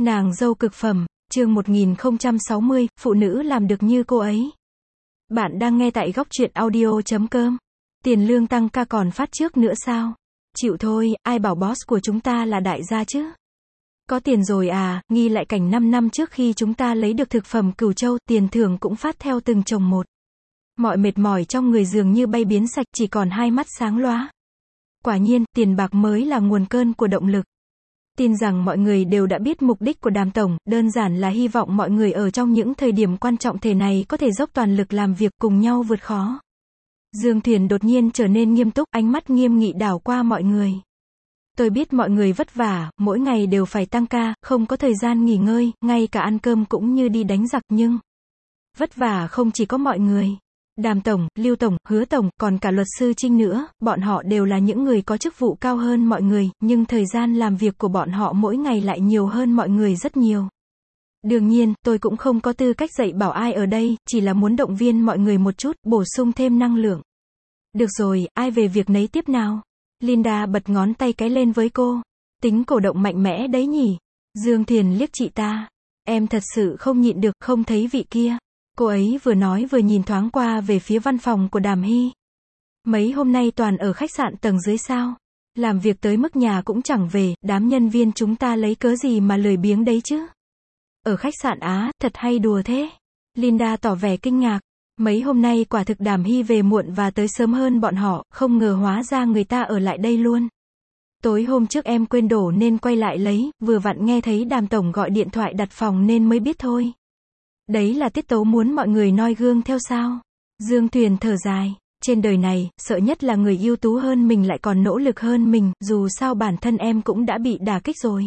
Nàng dâu cực phẩm, chương 1060, phụ nữ làm được như cô ấy. Bạn đang nghe tại góc truyện audio.com. Tiền lương tăng ca còn phát trước nữa sao? Chịu thôi, ai bảo boss của chúng ta là đại gia chứ? Có tiền rồi à, nghi lại cảnh 5 năm trước khi chúng ta lấy được thực phẩm Cửu Châu, tiền thưởng cũng phát theo từng chồng một. Mọi mệt mỏi trong người dường như bay biến sạch, chỉ còn hai mắt sáng lóa. Quả nhiên, tiền bạc mới là nguồn cơn của động lực. Tin rằng mọi người đều đã biết mục đích của Đàm tổng, đơn giản là hy vọng mọi người ở trong những thời điểm quan trọng thế này có thể dốc toàn lực làm việc cùng nhau vượt khó. Dương Thuyền đột nhiên trở nên nghiêm túc, ánh mắt nghiêm nghị đảo qua mọi người. Tôi biết mọi người vất vả, mỗi ngày đều phải tăng ca, không có thời gian nghỉ ngơi, ngay cả ăn cơm cũng như đi đánh giặc, nhưng vất vả không chỉ có mọi người. Đàm tổng, Lưu tổng, Hứa tổng, còn cả luật sư Trinh nữa, bọn họ đều là những người có chức vụ cao hơn mọi người, nhưng thời gian làm việc của bọn họ mỗi ngày lại nhiều hơn mọi người rất nhiều. Đương nhiên, tôi cũng không có tư cách dạy bảo ai ở đây, chỉ là muốn động viên mọi người một chút, bổ sung thêm năng lượng. Được rồi, ai về việc nấy tiếp nào? Linda bật ngón tay cái lên với cô. Tính cổ động mạnh mẽ đấy nhỉ? Dương Thiền liếc chị ta. Em thật sự không nhịn được, không thấy vị kia. Cô ấy vừa nói vừa nhìn thoáng qua về phía văn phòng của Đàm Hy. Mấy hôm nay toàn ở khách sạn tầng dưới sao? Làm việc tới mức nhà cũng chẳng về, đám nhân viên chúng ta lấy cớ gì mà lười biếng đấy chứ? Ở khách sạn á, thật hay đùa thế? Linda tỏ vẻ kinh ngạc. Mấy hôm nay quả thực Đàm Hy về muộn và tới sớm hơn bọn họ, không ngờ hóa ra người ta ở lại đây luôn. Tối hôm trước em quên đổ nên quay lại lấy, vừa vặn nghe thấy Đàm tổng gọi điện thoại đặt phòng nên mới biết thôi. Đấy là tiết tấu muốn mọi người noi gương theo sao? Dương Thuyền thở dài. Trên đời này, sợ nhất là người ưu tú hơn mình lại còn nỗ lực hơn mình, dù sao bản thân em cũng đã bị đả kích rồi.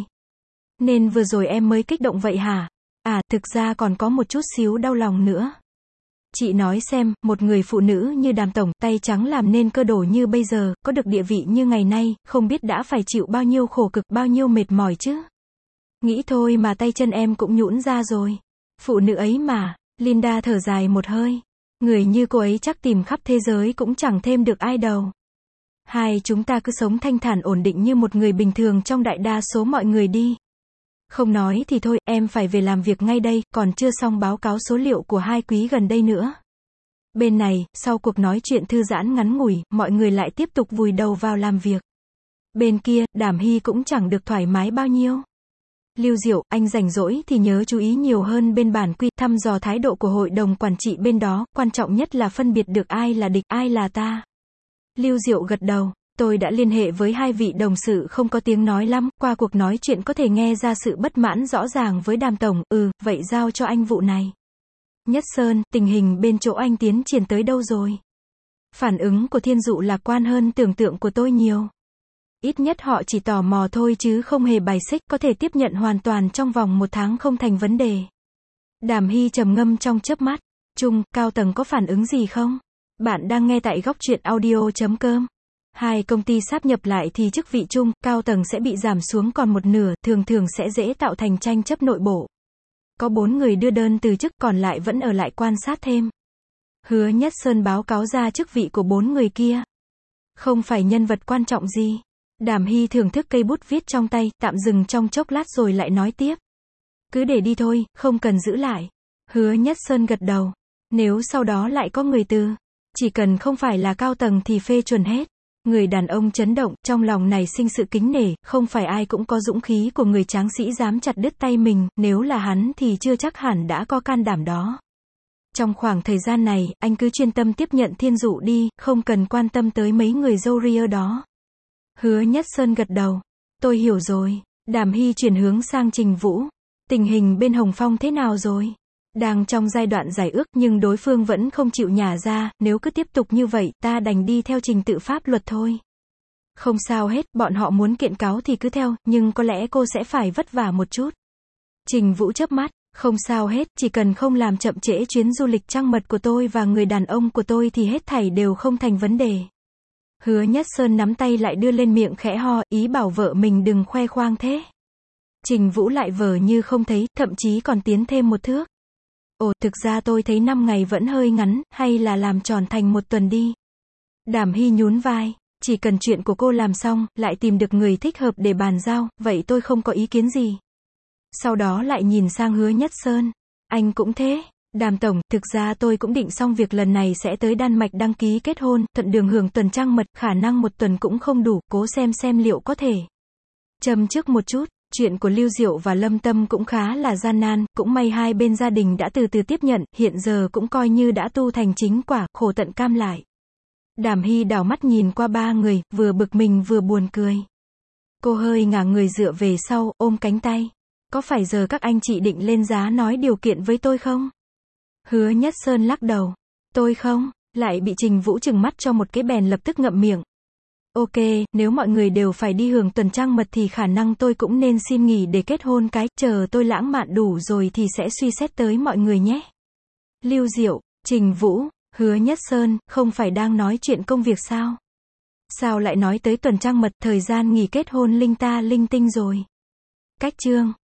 Nên vừa rồi em mới kích động vậy hả? À, thực ra còn có một chút xíu đau lòng nữa. Chị nói xem, một người phụ nữ như Đàm tổng, tay trắng làm nên cơ đồ như bây giờ, có được địa vị như ngày nay, không biết đã phải chịu bao nhiêu khổ cực, bao nhiêu mệt mỏi chứ. Nghĩ thôi mà tay chân em cũng nhũn ra rồi. Phụ nữ ấy mà, Linda thở dài một hơi. Người như cô ấy chắc tìm khắp thế giới cũng chẳng thêm được ai đâu. Hai chúng ta cứ sống thanh thản ổn định như một người bình thường trong đại đa số mọi người đi. Không nói thì thôi, em phải về làm việc ngay đây, còn chưa xong báo cáo số liệu của hai quý gần đây nữa. Bên này, sau cuộc nói chuyện thư giãn ngắn ngủi, mọi người lại tiếp tục vùi đầu vào làm việc. Bên kia, Đàm Hy cũng chẳng được thoải mái bao nhiêu. Lưu Diệu, anh rảnh rỗi thì nhớ chú ý nhiều hơn bên bản quy, thăm dò thái độ của hội đồng quản trị bên đó, quan trọng nhất là phân biệt được ai là địch, ai là ta. Lưu Diệu gật đầu. Tôi đã liên hệ với hai vị đồng sự không có tiếng nói lắm, qua cuộc nói chuyện có thể nghe ra sự bất mãn rõ ràng với Đàm tổng, vậy giao cho anh vụ này. Nhất Sơn, tình hình bên chỗ anh tiến triển tới đâu rồi? Phản ứng của Thiên Dụ lạc quan hơn tưởng tượng của tôi nhiều. Ít nhất họ chỉ tò mò thôi chứ không hề bài xích, có thể tiếp nhận hoàn toàn trong vòng 1 tháng không thành vấn đề. Đàm Hy trầm ngâm trong chớp mắt. Trung, cao tầng có phản ứng gì không? Bạn đang nghe tại góc truyện audio.com. Hai công ty sáp nhập lại thì chức vị trung, cao tầng sẽ bị giảm xuống còn một nửa, thường sẽ dễ tạo thành tranh chấp nội bộ. Có 4 người đưa đơn từ chức, còn lại vẫn ở lại quan sát thêm. Hứa Nhất Sơn báo cáo ra chức vị của 4 người kia. Không phải nhân vật quan trọng gì. Đàm Hy thưởng thức cây bút viết trong tay, tạm dừng trong chốc lát rồi lại nói tiếp. Cứ để đi thôi, không cần giữ lại. Hứa Nhất Sơn gật đầu. Nếu sau đó lại có người từ, chỉ cần không phải là cao tầng thì phê chuẩn hết. Người đàn ông chấn động, trong lòng này sinh sự kính nể, không phải ai cũng có dũng khí của người tráng sĩ dám chặt đứt tay mình, nếu là hắn thì chưa chắc hẳn đã có can đảm đó. Trong khoảng thời gian này, anh cứ chuyên tâm tiếp nhận Thiên Dụ đi, không cần quan tâm tới mấy người râu ria đó. Hứa Nhất Sơn gật đầu. Tôi hiểu rồi. Đàm Hy chuyển hướng sang Trình Vũ. Tình hình bên Hồng Phong thế nào rồi? Đang trong giai đoạn giải ước nhưng đối phương vẫn không chịu nhả ra, nếu cứ tiếp tục như vậy, ta đành đi theo trình tự pháp luật thôi. Không sao hết, bọn họ muốn kiện cáo thì cứ theo, nhưng có lẽ cô sẽ phải vất vả một chút. Trình Vũ chớp mắt, không sao hết, chỉ cần không làm chậm trễ chuyến du lịch trăng mật của tôi và người đàn ông của tôi thì hết thảy đều không thành vấn đề. Hứa Nhất Sơn nắm tay lại đưa lên miệng khẽ ho, ý bảo vợ mình đừng khoe khoang thế. Trình Vũ lại vờ như không thấy, thậm chí còn tiến thêm một thước. Ồ, thực ra tôi thấy 5 ngày vẫn hơi ngắn, hay là làm tròn thành 1 tuần đi. Đàm Hy nhún vai, chỉ cần chuyện của cô làm xong, lại tìm được người thích hợp để bàn giao, vậy tôi không có ý kiến gì. Sau đó lại nhìn sang Hứa Nhất Sơn. Anh cũng thế. Đàm tổng, thực ra tôi cũng định xong việc lần này sẽ tới Đan Mạch đăng ký kết hôn, thuận đường hưởng tuần trăng mật, khả năng 1 tuần cũng không đủ, cố xem liệu có thể. Châm trước một chút, chuyện của Lưu Diệu và Lâm Tâm cũng khá là gian nan, cũng may hai bên gia đình đã từ từ tiếp nhận, hiện giờ cũng coi như đã tu thành chính quả, khổ tận cam lại. Đàm Hy đảo mắt nhìn qua ba người, vừa bực mình vừa buồn cười. Cô hơi ngả người dựa về sau, ôm cánh tay. Có phải giờ các anh chị định lên giá nói điều kiện với tôi không? Hứa Nhất Sơn lắc đầu. Tôi không, lại bị Trình Vũ trừng mắt cho một cái bèn lập tức ngậm miệng. Ok, nếu mọi người đều phải đi hưởng tuần trăng mật thì khả năng tôi cũng nên xin nghỉ để kết hôn cái, chờ tôi lãng mạn đủ rồi thì sẽ suy xét tới mọi người nhé. Lưu Diệu, Trình Vũ, Hứa Nhất Sơn, không phải đang nói chuyện công việc sao? Sao lại nói tới tuần trăng mật, thời gian nghỉ kết hôn linh ta linh tinh rồi? Cách chương